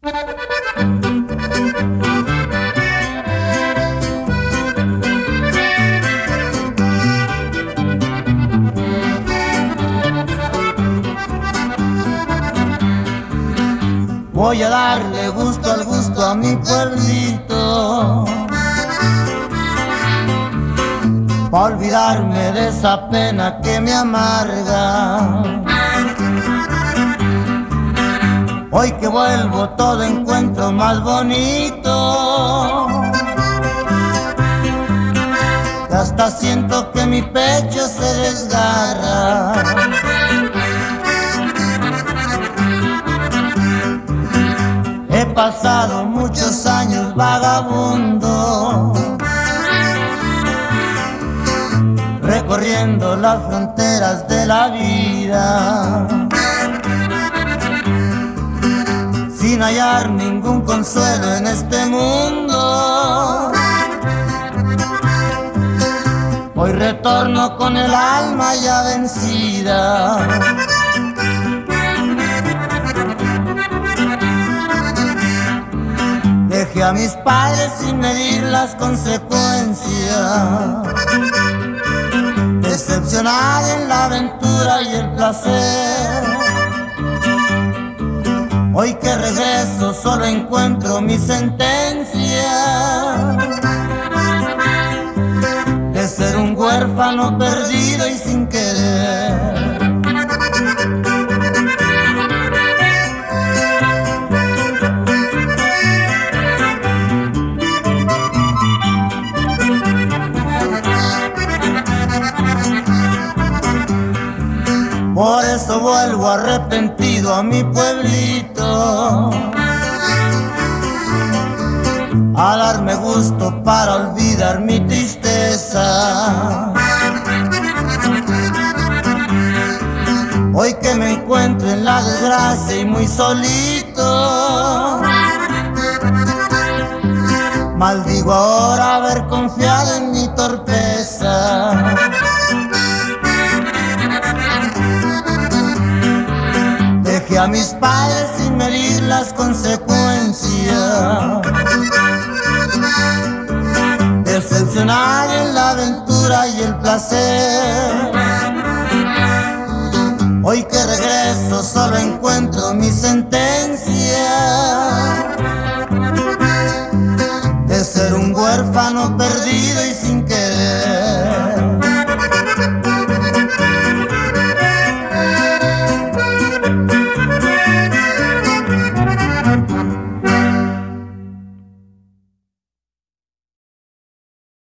Voy a darle gusto al gusto a mi pueblito, pa' olvidarme de esa pena que me amarga. Hoy que vuelvo todo encuentro más bonito, que hasta siento que mi pecho se desgarra. He pasado muchos años vagabundo, recorriendo las fronteras de la vida, sin hallar ningún consuelo en este mundo. Hoy retorno con el alma ya vencida. Dejé a mis padres sin medir las consecuencias, decepcionado en la aventura y el placer. Hoy que regreso solo encuentro mi sentencia de ser un huérfano perdido y sin querer. Por eso vuelvo arrepentido a mi pueblito, a darme gusto para olvidar mi tristeza. Hoy que me encuentro en la desgracia y muy solito, maldigo ahora haber confiado en mi torpeza. Dejé a mis padres sin medir las consecuencias, decepcionado en la aventura y el placer. Hoy que regreso solo encuentro mi sentencia